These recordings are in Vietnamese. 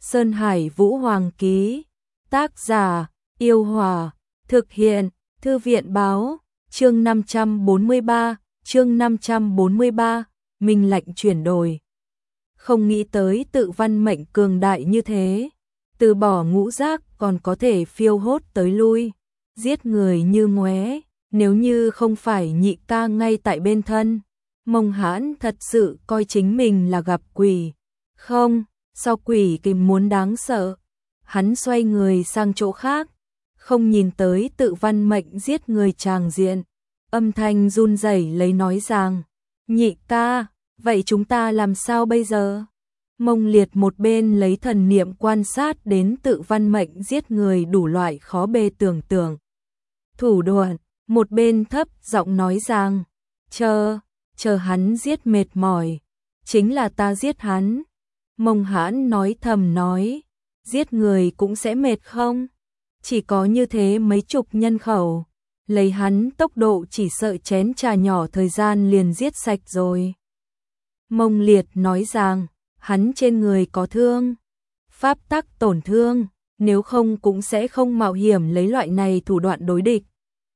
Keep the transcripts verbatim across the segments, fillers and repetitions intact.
Sơn Hải Vũ Hoàng ký. Tác giả, Yêu Hòa. Thực hiện, Thư viện báo. Chương năm trăm bốn mươi ba, chương năm trăm bốn mươi ba, Minh lệnh chuyển đổi. Không nghĩ tới tự văn mệnh cường đại như thế. Từ bỏ ngũ giác còn có thể phiêu hốt tới lui. Giết người như ngoé. Nếu như không phải nhị ca ngay tại bên thân, Mông Hãn thật sự coi chính mình là gặp quỷ. Không, sao quỷ kìm muốn đáng sợ. Hắn xoay người sang chỗ khác, không nhìn tới tự văn mệnh giết người tràng diện. Âm thanh run rẩy lấy nói rằng, nhị ca, vậy chúng ta làm sao bây giờ? Mông Liệt một bên lấy thần niệm quan sát đến tự văn mệnh giết người đủ loại khó bề tưởng tượng thủ đoạn, một bên thấp giọng nói rằng, chờ, chờ hắn giết mệt mỏi, chính là ta giết hắn. Mông Hãn nói thầm nói, giết người cũng sẽ mệt không? Chỉ có như thế mấy chục nhân khẩu, lấy hắn tốc độ chỉ sợ chén trà nhỏ thời gian liền giết sạch rồi. Mông Liệt nói rằng, hắn trên người có thương, pháp tắc tổn thương, nếu không cũng sẽ không mạo hiểm lấy loại này thủ đoạn đối địch.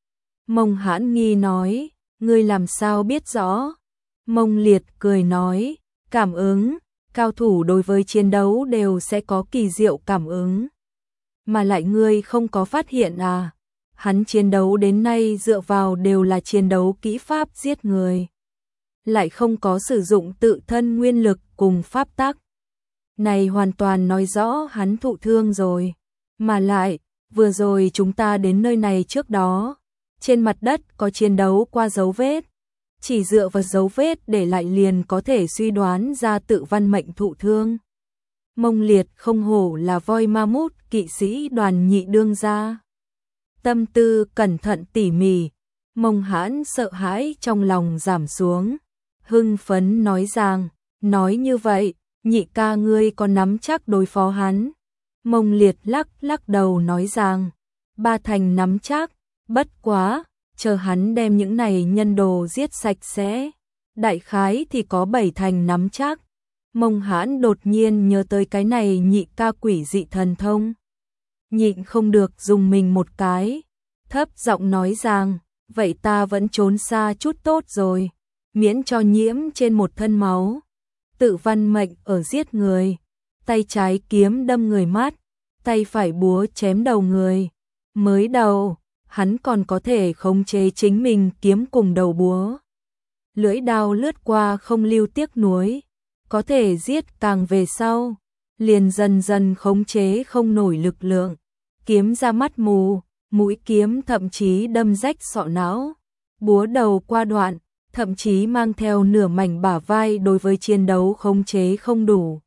Mông Hãn nghi nói, ngươi làm sao biết rõ? Mông Liệt cười nói, cảm ứng, cao thủ đối với chiến đấu đều sẽ có kỳ diệu cảm ứng. Mà lại ngươi không có phát hiện à? Hắn chiến đấu đến nay dựa vào đều là chiến đấu kỹ pháp giết người, lại không có sử dụng tự thân nguyên lực cùng pháp tắc. Này hoàn toàn nói rõ hắn thụ thương rồi. Mà lại, vừa rồi chúng ta đến nơi này trước đó, trên mặt đất có chiến đấu qua dấu vết. Chỉ dựa vào dấu vết để lại liền có thể suy đoán ra tự văn mệnh thụ thương. Mông Liệt không hổ là voi ma mút kỵ sĩ đoàn nhị đương gia. Tâm tư cẩn thận tỉ mỉ, Mông Hãn sợ hãi trong lòng giảm xuống. Hưng phấn nói rằng, nói như vậy, nhị ca ngươi có nắm chắc đối phó hắn. Mông Liệt lắc lắc đầu nói rằng, ba thành nắm chắc, bất quá, chờ hắn đem những này nhân đồ giết sạch sẽ, đại khái thì có bảy thành nắm chắc. Mông Hãn đột nhiên nhớ tới cái này nhị ca quỷ dị thần thông. Nhịn không được dùng mình một cái, thấp giọng nói rằng, vậy ta vẫn trốn xa chút tốt rồi, miễn cho nhiễm trên một thân máu. Tự văn mệnh ở giết người, tay trái kiếm đâm người mắt, tay phải búa chém đầu người. Mới đầu, hắn còn có thể khống chế chính mình kiếm cùng đầu búa. Lưỡi đao lướt qua không lưu tiếc nuối, có thể giết càng về sau, liền dần dần khống chế không nổi lực lượng. Kiếm ra mắt mù, mũi kiếm thậm chí đâm rách sọ não, búa đầu qua đoạn, thậm chí mang theo nửa mảnh bả vai đối với chiến đấu khống chế không đủ.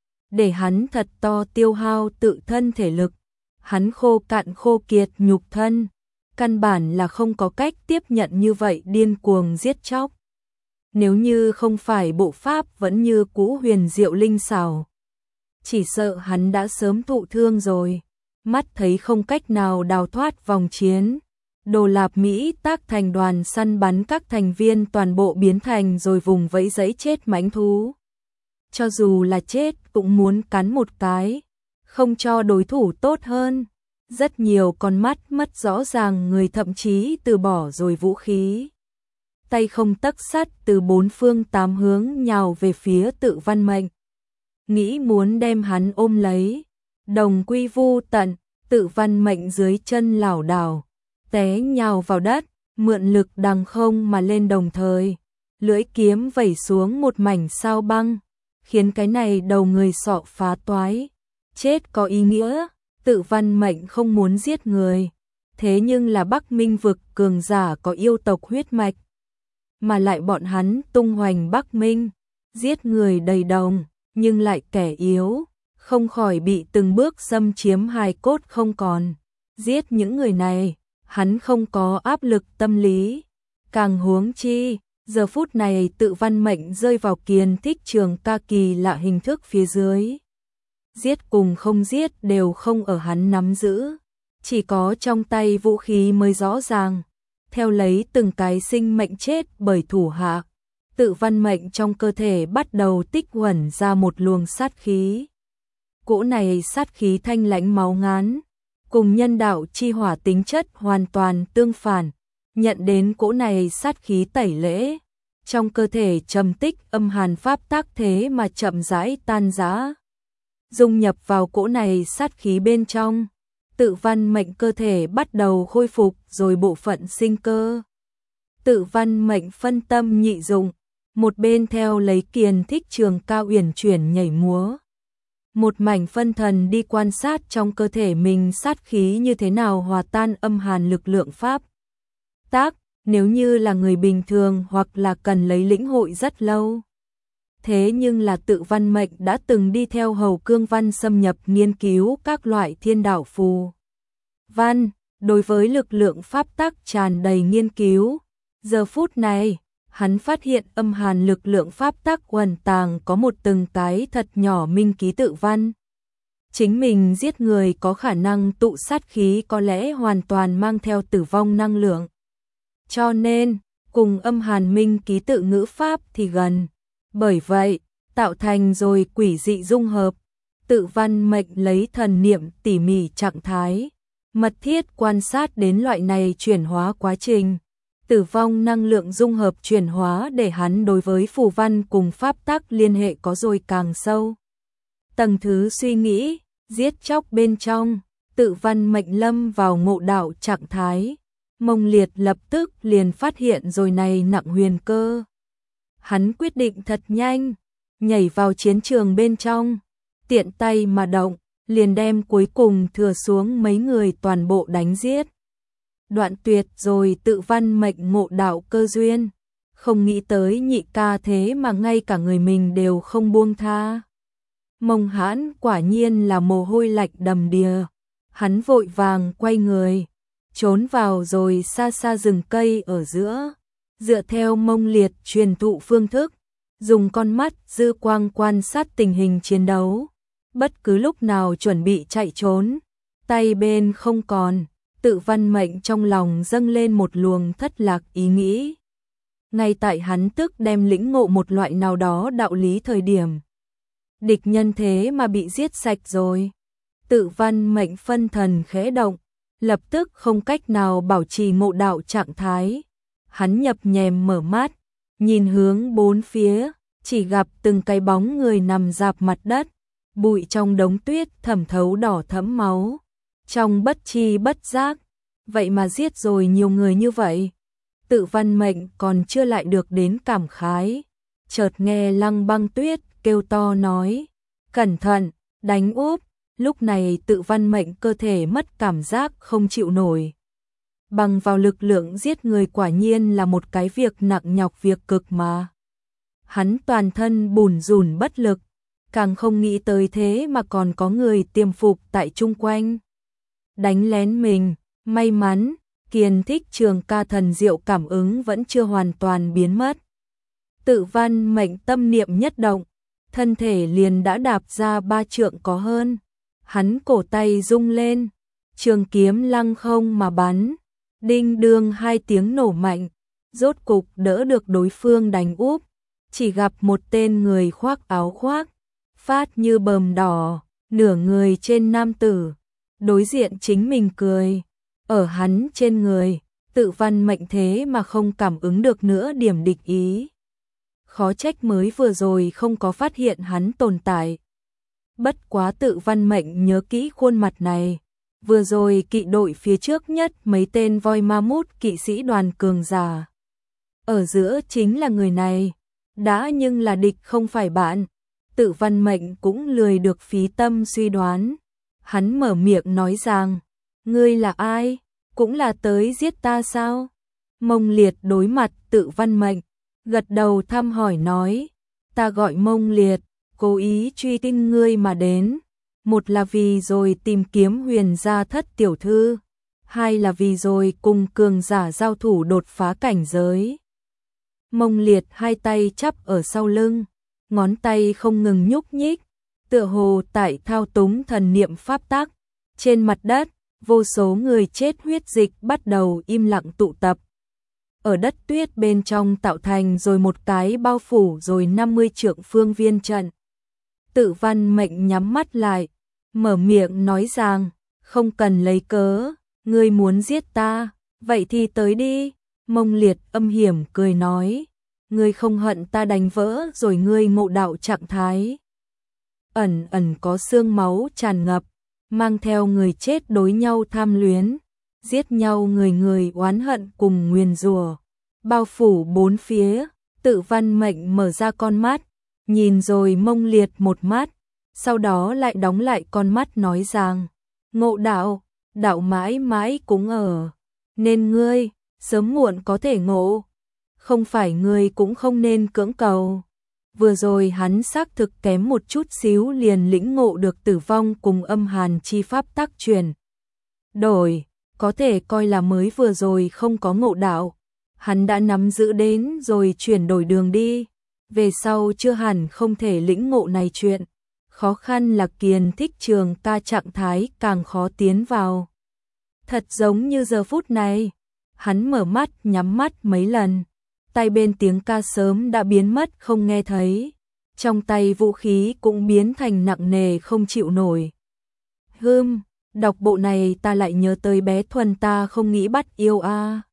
Để hắn thật to tiêu hao tự thân thể lực, hắn khô cạn khô kiệt nhục thân, căn bản là không có cách tiếp nhận như vậy điên cuồng giết chóc. Nếu như không phải bộ pháp vẫn như cũ huyền diệu linh xảo, chỉ sợ hắn đã sớm thụ thương rồi. Mắt thấy không cách nào đào thoát vòng chiến, Đồ Lạp Mỹ tác thành đoàn săn bắn các thành viên toàn bộ biến thành rồi vùng vẫy giấy chết mãnh thú. Cho dù là chết cũng muốn cắn một cái, không cho đối thủ tốt hơn. Rất nhiều con mắt mất rõ ràng người thậm chí từ bỏ rồi vũ khí. Tay không tấc sắt từ bốn phương tám hướng nhào về phía tự văn mệnh. Nghĩ muốn đem hắn ôm lấy. Đồng quy vu tận, tự văn mệnh dưới chân lảo đảo, té nhào vào đất, mượn lực đằng không mà lên đồng thời. Lưỡi kiếm vẩy xuống một mảnh sao băng, khiến cái này đầu người sọ phá toái. Chết có ý nghĩa, tự văn mệnh không muốn giết người. Thế nhưng là Bắc Minh vực cường giả có yêu tộc huyết mạch. Mà lại bọn hắn tung hoành Bắc Minh, giết người đầy đồng, nhưng lại kẻ yếu. Không khỏi bị từng bước xâm chiếm hài cốt không còn. Giết những người này, hắn không có áp lực tâm lý. Càng huống chi, giờ phút này tự văn mệnh rơi vào kiền thích trường ca kỳ lạ hình thức phía dưới. Giết cùng không giết đều không ở hắn nắm giữ. Chỉ có trong tay vũ khí mới rõ ràng. Theo lấy từng cái sinh mệnh chết bởi thủ hạ, tự văn mệnh trong cơ thể bắt đầu tích huẩn ra một luồng sát khí. Cỗ này sát khí thanh lãnh máu ngán, cùng nhân đạo chi hỏa tính chất hoàn toàn tương phản, nhận đến cỗ này sát khí tẩy lễ, trong cơ thể trầm tích âm hàn pháp tác thế mà chậm rãi tan rã, dung nhập vào cỗ này sát khí bên trong, Tự Văn mệnh cơ thể bắt đầu khôi phục rồi bộ phận sinh cơ. Tự Văn mệnh phân tâm nhị dụng, một bên theo lấy Kiền Thích Trường Cao uyển chuyển nhảy múa, một mảnh phân thần đi quan sát trong cơ thể mình sát khí như thế nào hòa tan âm hàn lực lượng pháp tác, nếu như là người bình thường hoặc là cần lấy lĩnh hội rất lâu. Thế nhưng là Tự Văn mệnh đã từng đi theo Hầu Cương Văn xâm nhập nghiên cứu các loại thiên đạo phù văn, đối với lực lượng pháp tác tràn đầy nghiên cứu. Giờ phút này, hắn phát hiện âm hàn lực lượng pháp tác quần tàng có một từng cái thật nhỏ minh ký tự văn. Chính mình giết người có khả năng tụ sát khí có lẽ hoàn toàn mang theo tử vong năng lượng. Cho nên, cùng âm hàn minh ký tự ngữ pháp thì gần. Bởi vậy, tạo thành rồi quỷ dị dung hợp. Tự Văn mệnh lấy thần niệm tỉ mỉ trạng thái, mật thiết quan sát đến loại này chuyển hóa quá trình. Tử vong năng lượng dung hợp chuyển hóa để hắn đối với phù văn cùng pháp tác liên hệ có rồi càng sâu. Tầng thứ suy nghĩ, giết chóc bên trong, Tự Văn mệnh lâm vào ngộ đạo trạng thái. Mông Liệt lập tức liền phát hiện rồi này nặng huyền cơ. Hắn quyết định thật nhanh, nhảy vào chiến trường bên trong, tiện tay mà động, liền đem cuối cùng thừa xuống mấy người toàn bộ đánh giết. Đoạn tuyệt rồi Tự Văn mệnh ngộ đạo cơ duyên, không nghĩ tới nhị ca thế mà ngay cả người mình đều không buông tha. Mông Hãn quả nhiên là mồ hôi lạnh đầm đìa, hắn vội vàng quay người, trốn vào rồi xa xa rừng cây ở giữa, dựa theo Mông Liệt truyền thụ phương thức, dùng con mắt dư quang quan sát tình hình chiến đấu, bất cứ lúc nào chuẩn bị chạy trốn, tay bên không còn. Tự Văn mệnh trong lòng dâng lên một luồng thất lạc ý nghĩ. Ngay tại hắn tức đem lĩnh ngộ một loại nào đó đạo lý thời điểm. Địch nhân thế mà bị giết sạch rồi. Tự Văn mệnh phân thần khẽ động, lập tức không cách nào bảo trì ngộ đạo trạng thái. Hắn nhập nhèm mở mắt, nhìn hướng bốn phía, chỉ gặp từng cái bóng người nằm rạp mặt đất, bụi trong đống tuyết thẩm thấu đỏ thẫm máu. Trong bất chi bất giác, vậy mà giết rồi nhiều người như vậy. Tự Văn mệnh còn chưa lại được đến cảm khái, chợt nghe Lăng Băng Tuyết kêu to nói, cẩn thận, đánh úp. Lúc này Tự Văn mệnh cơ thể mất cảm giác không chịu nổi. Bằng vào lực lượng giết người quả nhiên là một cái việc nặng nhọc việc cực mà. Hắn toàn thân bùn rùn bất lực, càng không nghĩ tới thế mà còn có người tiềm phục tại chung quanh. Đánh lén mình, may mắn, Kiền Thích Trường Ca thần diệu cảm ứng vẫn chưa hoàn toàn biến mất. Tự Văn mệnh tâm niệm nhất động, thân thể liền đã đạp ra ba trượng có hơn. Hắn cổ tay rung lên, trường kiếm lăng không mà bắn, đinh đương hai tiếng nổ mạnh, rốt cục đỡ được đối phương đánh úp. Chỉ gặp một tên người khoác áo khoác, phát như bờm đỏ, nửa người trên nam tử, đối diện chính mình cười, ở hắn trên người, Tự Văn mệnh thế mà không cảm ứng được nữa điểm địch ý. Khó trách mới vừa rồi không có phát hiện hắn tồn tại. Bất quá Tự Văn mệnh nhớ kỹ khuôn mặt này, vừa rồi kỵ đội phía trước nhất mấy tên voi ma mút kỵ sĩ đoàn cường giả. Ở giữa chính là người này, đã nhưng là địch không phải bạn. Tự Văn mệnh cũng lười được phí tâm suy đoán. Hắn mở miệng nói rằng, ngươi là ai? Cũng là tới giết ta sao? Mông Liệt đối mặt Tự Văn mệnh, gật đầu thăm hỏi nói, ta gọi Mông Liệt, cố ý truy tin ngươi mà đến. Một là vì rồi tìm kiếm Huyền gia thất tiểu thư, hai là vì rồi cùng cường giả giao thủ đột phá cảnh giới. Mông Liệt hai tay chắp ở sau lưng, ngón tay không ngừng nhúc nhích, tựa hồ tại thao túng thần niệm pháp tắc. Trên mặt đất, vô số người chết huyết dịch bắt đầu im lặng tụ tập. Ở đất tuyết bên trong tạo thành rồi một cái bao phủ rồi năm mươi trượng phương viên trận. Tự Văn mệnh nhắm mắt lại, mở miệng nói rằng, không cần lấy cớ, ngươi muốn giết ta, vậy thì tới đi. Mông Liệt âm hiểm cười nói, ngươi không hận ta đánh vỡ rồi ngươi ngộ đạo trạng thái. Ẩn ẩn có xương máu tràn ngập, mang theo người chết đối nhau tham luyến, giết nhau người người oán hận cùng nguyền rủa, bao phủ bốn phía. Tự Văn Mệnh mở ra con mắt, nhìn rồi Mông Liệt một mắt, sau đó lại đóng lại con mắt nói rằng, ngộ đạo, đạo mãi mãi cũng ở, nên ngươi, sớm muộn có thể ngộ, không phải ngươi cũng không nên cưỡng cầu. Vừa rồi hắn xác thực kém một chút xíu liền lĩnh ngộ được tử vong cùng âm hàn chi pháp tác truyền. Đổi, có thể coi là mới vừa rồi không có ngộ đạo, hắn đã nắm giữ đến rồi chuyển đổi đường đi, về sau chưa hẳn không thể lĩnh ngộ này chuyện. Khó khăn là Kiền Thích Trường ca trạng thái càng khó tiến vào. Thật giống như giờ phút này, hắn mở mắt nhắm mắt mấy lần, tay bên tiếng ca sớm đã biến mất không nghe thấy, trong tay vũ khí cũng biến thành nặng nề không chịu nổi. Hừm, đọc bộ này ta lại nhớ tới bé Thuần ta không nghĩ bắt yêu a.